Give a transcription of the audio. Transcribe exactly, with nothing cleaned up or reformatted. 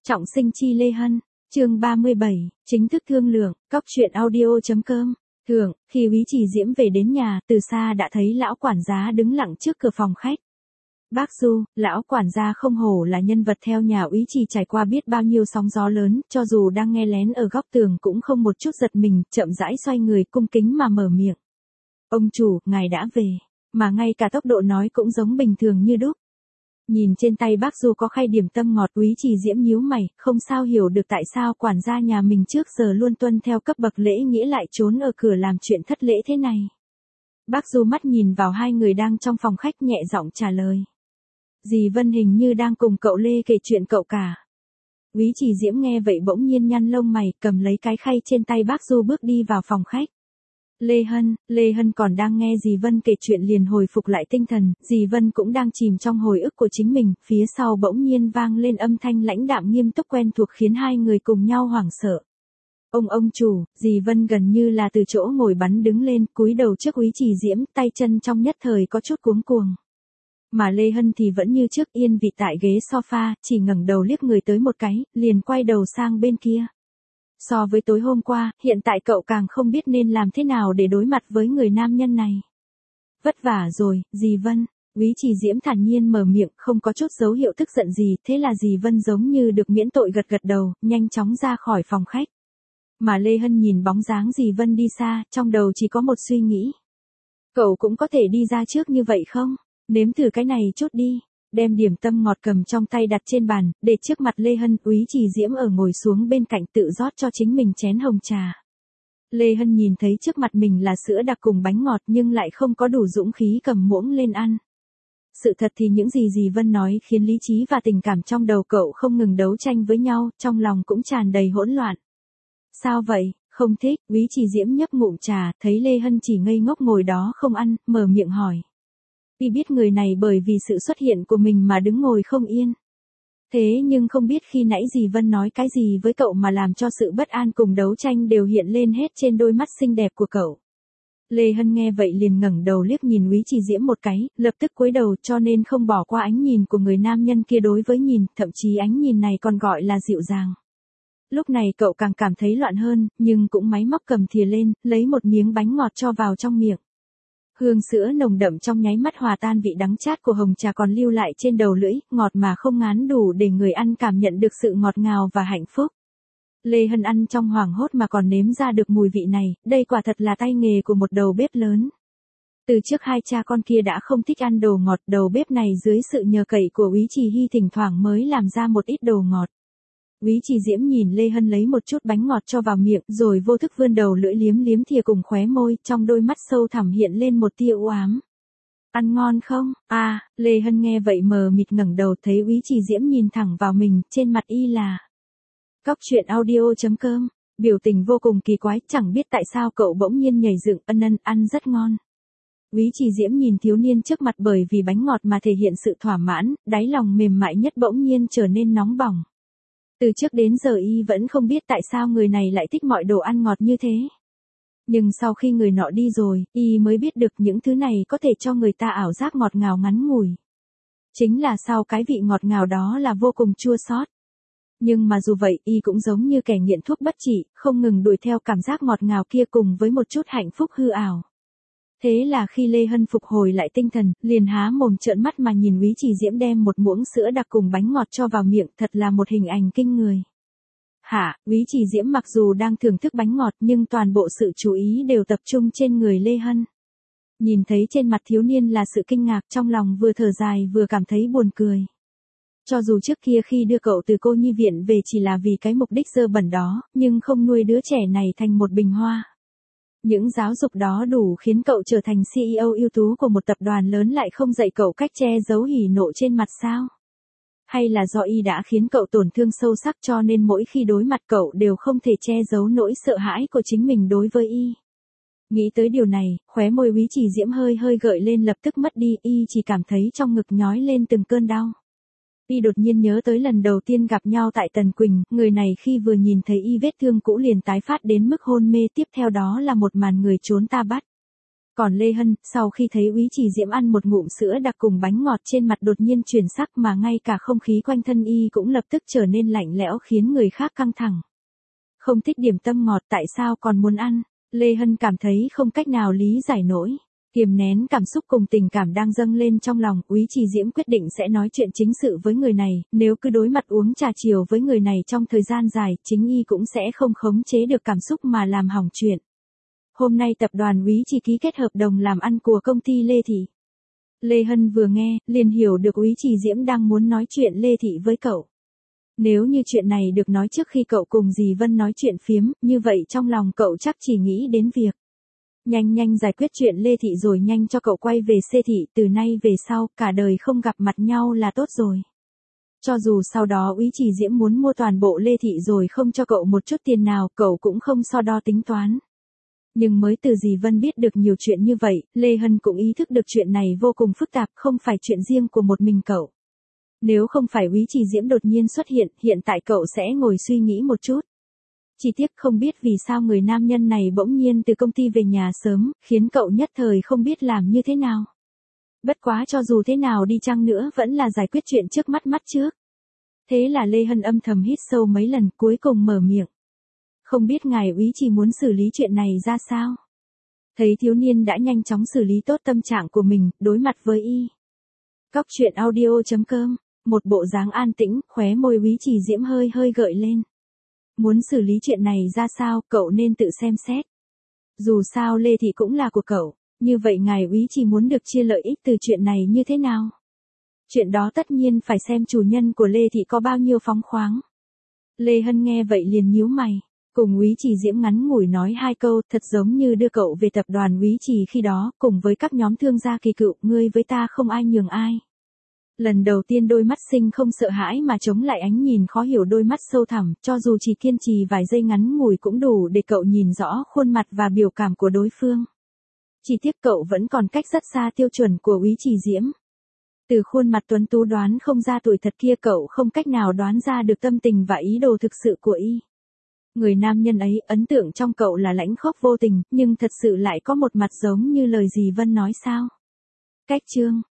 Trọng sinh chi Lê Hân, chương ba mươi bảy, chính thức thương lượng, cóc truyện audio.com. Thường, khi Úy Trì Diễm về đến nhà, từ xa đã thấy lão quản gia đứng lặng trước cửa phòng khách. Bác Du, lão quản gia không hổ là nhân vật theo nhà Úy Trì trải qua biết bao nhiêu sóng gió lớn, cho dù đang nghe lén ở góc tường cũng không một chút giật mình, chậm rãi xoay người cung kính mà mở miệng. Ông chủ, ngài đã về, mà ngay cả tốc độ nói cũng giống bình thường như đúc. Nhìn trên tay bác Du có khay điểm tâm ngọt, Úy Trì Diễm nhíu mày, không sao hiểu được tại sao quản gia nhà mình trước giờ luôn tuân theo cấp bậc lễ nghĩa lại trốn ở cửa làm chuyện thất lễ thế này. Bác Du mắt nhìn vào hai người đang trong phòng khách nhẹ giọng trả lời. Dì Vân hình như đang cùng cậu Lê kể chuyện cậu cả. Úy Trì Diễm nghe vậy bỗng nhiên nhăn lông mày, cầm lấy cái khay trên tay bác Du bước đi vào phòng khách. Lê Hân, Lê Hân còn đang nghe dì Vân kể chuyện liền hồi phục lại tinh thần, dì Vân cũng đang chìm trong hồi ức của chính mình, phía sau bỗng nhiên vang lên âm thanh lãnh đạm nghiêm túc quen thuộc khiến hai người cùng nhau hoảng sợ. Ông ông chủ, dì Vân gần như là từ chỗ ngồi bắn đứng lên, cúi đầu trước Úy Trì Diễm, tay chân trong nhất thời có chút cuống cuồng. Mà Lê Hân thì vẫn như trước yên vị tại ghế sofa, chỉ ngẩng đầu liếc người tới một cái, liền quay đầu sang bên kia. So với tối hôm qua, hiện tại cậu càng không biết nên làm thế nào để đối mặt với người nam nhân này. Vất vả rồi, dì Vân. Úy Trì Diễm thản nhiên mở miệng, không có chút dấu hiệu tức giận gì, thế là dì Vân giống như được miễn tội gật gật đầu, nhanh chóng ra khỏi phòng khách. Mà Lê Hân nhìn bóng dáng dì Vân đi xa, trong đầu chỉ có một suy nghĩ. Cậu cũng có thể đi ra trước như vậy không? Nếm thử cái này chút đi. Đem điểm tâm ngọt cầm trong tay đặt trên bàn, để trước mặt Lê Hân. Úy Trì Diễm ở ngồi xuống bên cạnh tự rót cho chính mình chén hồng trà. Lê Hân nhìn thấy trước mặt mình là sữa đặc cùng bánh ngọt nhưng lại không có đủ dũng khí cầm muỗng lên ăn. Sự thật thì những gì dì Vân nói khiến lý trí và tình cảm trong đầu cậu không ngừng đấu tranh với nhau, trong lòng cũng tràn đầy hỗn loạn. Sao vậy, không thích? Úy Trì Diễm nhấp ngụm trà, thấy Lê Hân chỉ ngây ngốc ngồi đó không ăn, mở miệng hỏi. Y biết người này bởi vì sự xuất hiện của mình mà đứng ngồi không yên. Thế nhưng không biết khi nãy dì Vân nói cái gì với cậu mà làm cho sự bất an cùng đấu tranh đều hiện lên hết trên đôi mắt xinh đẹp của cậu. Lê Hân nghe vậy liền ngẩng đầu liếc nhìn Úy Trì Diễm một cái, lập tức cúi đầu cho nên không bỏ qua ánh nhìn của người nam nhân kia đối với nhìn, thậm chí ánh nhìn này còn gọi là dịu dàng. Lúc này cậu càng cảm thấy loạn hơn, nhưng cũng máy móc cầm thìa lên, lấy một miếng bánh ngọt cho vào trong miệng. Hương sữa nồng đậm trong nháy mắt hòa tan vị đắng chát của hồng trà còn lưu lại trên đầu lưỡi, ngọt mà không ngán đủ để người ăn cảm nhận được sự ngọt ngào và hạnh phúc. Lê Hân ăn trong hoảng hốt mà còn nếm ra được mùi vị này, đây quả thật là tay nghề của một đầu bếp lớn. Từ trước hai cha con kia đã không thích ăn đồ ngọt, đầu bếp này dưới sự nhờ cậy của Úy Trì Hy thỉnh thoảng mới làm ra một ít đồ ngọt. Úy Trì Diễm nhìn Lê Hân lấy một chút bánh ngọt cho vào miệng, rồi vô thức vươn đầu lưỡi liếm liếm thìa cùng khóe môi, trong đôi mắt sâu thẳm hiện lên một tia u ám. Ăn ngon không? À, Lê Hân nghe vậy mờ mịt ngẩng đầu thấy Úy Trì Diễm nhìn thẳng vào mình, trên mặt y là cóc truyện audio.com, biểu tình vô cùng kỳ quái, chẳng biết tại sao cậu bỗng nhiên nhảy dựng, ân ân, ăn rất ngon. Úy Trì Diễm nhìn thiếu niên trước mặt bởi vì bánh ngọt mà thể hiện sự thỏa mãn, đáy lòng mềm mại nhất bỗng nhiên trở nên nóng bỏng. Từ trước đến giờ y vẫn không biết tại sao người này lại thích mọi đồ ăn ngọt như thế. Nhưng sau khi người nọ đi rồi, y mới biết được những thứ này có thể cho người ta ảo giác ngọt ngào ngắn ngủi. Chính là sau cái vị ngọt ngào đó là vô cùng chua xót. Nhưng mà dù vậy, y cũng giống như kẻ nghiện thuốc bất trị, không ngừng đuổi theo cảm giác ngọt ngào kia cùng với một chút hạnh phúc hư ảo. Thế là khi Lê Hân phục hồi lại tinh thần, liền há mồm trợn mắt mà nhìn Úy Trì Diễm đem một muỗng sữa đặc cùng bánh ngọt cho vào miệng, thật là một hình ảnh kinh người. Hả, Úy Trì Diễm mặc dù đang thưởng thức bánh ngọt nhưng toàn bộ sự chú ý đều tập trung trên người Lê Hân. Nhìn thấy trên mặt thiếu niên là sự kinh ngạc, trong lòng vừa thở dài vừa cảm thấy buồn cười. Cho dù trước kia khi đưa cậu từ cô nhi viện về chỉ là vì cái mục đích dơ bẩn đó, nhưng không nuôi đứa trẻ này thành một bình hoa. Những giáo dục đó đủ khiến cậu trở thành xê e ô ưu tú của một tập đoàn lớn lại không dạy cậu cách che giấu hỉ nộ trên mặt sao? Hay là do y đã khiến cậu tổn thương sâu sắc cho nên mỗi khi đối mặt cậu đều không thể che giấu nỗi sợ hãi của chính mình đối với y? Nghĩ tới điều này, khóe môi Úy Trì Diễm hơi hơi gợi lên lập tức mất đi, y chỉ cảm thấy trong ngực nhói lên từng cơn đau. Y đột nhiên nhớ tới lần đầu tiên gặp nhau tại Tần Quỳnh, người này khi vừa nhìn thấy y vết thương cũ liền tái phát đến mức hôn mê, tiếp theo đó là một màn người trốn ta bắt. Còn Lê Hân, sau khi thấy Úy Chỉ Diễm ăn một ngụm sữa đặc cùng bánh ngọt trên mặt đột nhiên chuyển sắc mà ngay cả không khí quanh thân y cũng lập tức trở nên lạnh lẽo khiến người khác căng thẳng. Không thích điểm tâm ngọt tại sao còn muốn ăn? Lê Hân cảm thấy không cách nào lý giải nổi. Kiềm nén cảm xúc cùng tình cảm đang dâng lên trong lòng, Úy Chỉ Diễm quyết định sẽ nói chuyện chính sự với người này, nếu cứ đối mặt uống trà chiều với người này trong thời gian dài, chính y cũng sẽ không khống chế được cảm xúc mà làm hỏng chuyện. Hôm nay tập đoàn Úy Chỉ ký kết hợp đồng làm ăn của công ty Lê Thị. Lê Hân vừa nghe, liền hiểu được Úy Chỉ Diễm đang muốn nói chuyện Lê Thị với cậu. Nếu như chuyện này được nói trước khi cậu cùng dì Vân nói chuyện phiếm, như vậy trong lòng cậu chắc chỉ nghĩ đến việc nhanh nhanh giải quyết chuyện Lê Thị rồi nhanh cho cậu quay về xê thị, từ nay về sau, cả đời không gặp mặt nhau là tốt rồi. Cho dù sau đó Úy Chỉ Diễm muốn mua toàn bộ Lê Thị rồi không cho cậu một chút tiền nào, cậu cũng không so đo tính toán. Nhưng mới từ dì Vân biết được nhiều chuyện như vậy, Lê Hân cũng ý thức được chuyện này vô cùng phức tạp, không phải chuyện riêng của một mình cậu. Nếu không phải Úy Chỉ Diễm đột nhiên xuất hiện, hiện tại cậu sẽ ngồi suy nghĩ một chút. Chỉ tiếc không biết vì sao người nam nhân này bỗng nhiên từ công ty về nhà sớm, khiến cậu nhất thời không biết làm như thế nào. Bất quá cho dù thế nào đi chăng nữa vẫn là giải quyết chuyện trước mắt mắt trước. Thế là Lê Hân âm thầm hít sâu mấy lần cuối cùng mở miệng. Không biết ngài Úy chỉ muốn xử lý chuyện này ra sao? Thấy thiếu niên đã nhanh chóng xử lý tốt tâm trạng của mình, đối mặt với y. Cóc truyện audio chấm com, một bộ dáng an tĩnh, khóe môi Úy Chỉ Diễm hơi hơi gợi lên. Muốn xử lý chuyện này ra sao, cậu nên tự xem xét. Dù sao Lê Thị cũng là của cậu, như vậy ngài Úy chỉ muốn được chia lợi ích từ chuyện này như thế nào? Chuyện đó tất nhiên phải xem chủ nhân của Lê Thị có bao nhiêu phóng khoáng. Lê Hân nghe vậy liền nhíu mày, cùng Úy Chỉ Diễm ngắn ngủi nói hai câu, thật giống như đưa cậu về tập đoàn Úy Chỉ khi đó, cùng với các nhóm thương gia kỳ cựu, ngươi với ta không ai nhường ai. Lần đầu tiên đôi mắt xinh không sợ hãi mà chống lại ánh nhìn khó hiểu đôi mắt sâu thẳm, cho dù chỉ kiên trì vài giây ngắn ngủi cũng đủ để cậu nhìn rõ khuôn mặt và biểu cảm của đối phương. Chỉ tiếc cậu vẫn còn cách rất xa tiêu chuẩn của Úy Chỉ Diễm. Từ khuôn mặt tuấn tú đoán không ra tuổi thật kia cậu không cách nào đoán ra được tâm tình và ý đồ thực sự của y. Người nam nhân ấy ấn tượng trong cậu là lãnh khốc vô tình, nhưng thật sự lại có một mặt giống như lời dì Vân nói sao. Cách chương